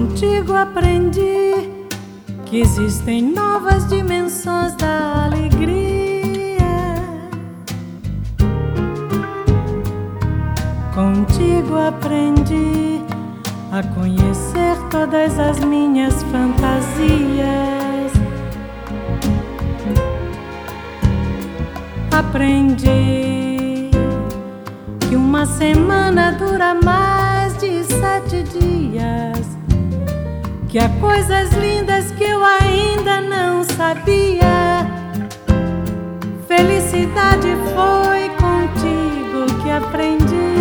Contigo aprendi que existem novas dimensões da alegria. Contigo aprendi a conhecer todas as minhas fantasias. Aprendi que uma semana dura mais de 7 dias, que há coisas lindas que eu ainda não sabia. Felicidade foi contigo que aprendi.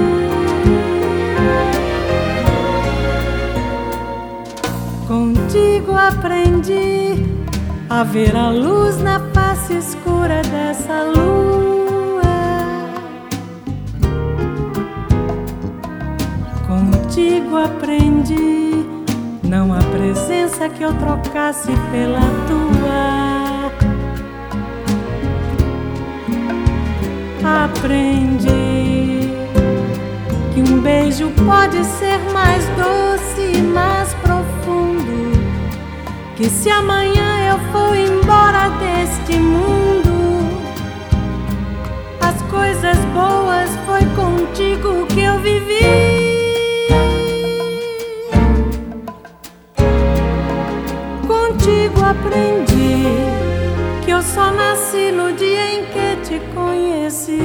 Contigo aprendi a ver a luz na face escura dessa lua. Contigo aprendi não há presença que eu trocasse pela tua. Aprendi que um beijo pode ser mais doce e mais profundo, que se amanhã eu for embora deste mundo, as coisas boas foi contigo que eu vivi. Contigo aprendi que eu só nasci no dia em que te conheci.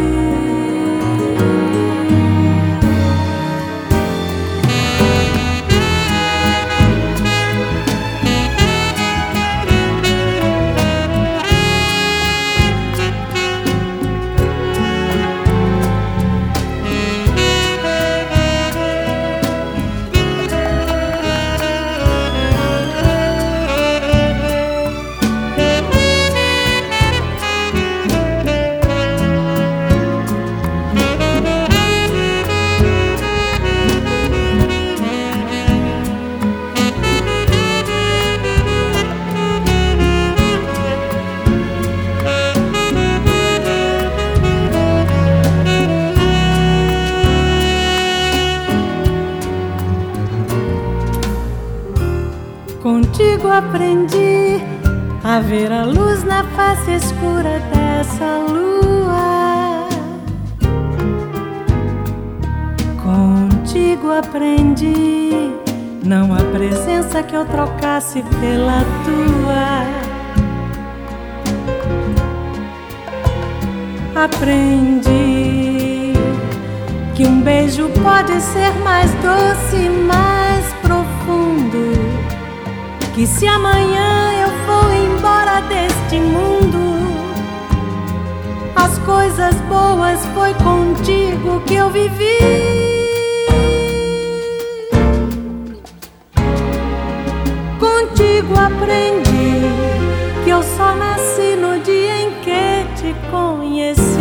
Contigo aprendi a ver a luz na face escura dessa lua. Contigo aprendi não há presença que eu trocasse pela tua. Aprendi que um beijo pode ser mais doce e mais profundo, que se amanhã eu for embora deste mundo, as coisas boas foi contigo que eu vivi. Contigo aprendi que eu só nasci no dia em que te conheci.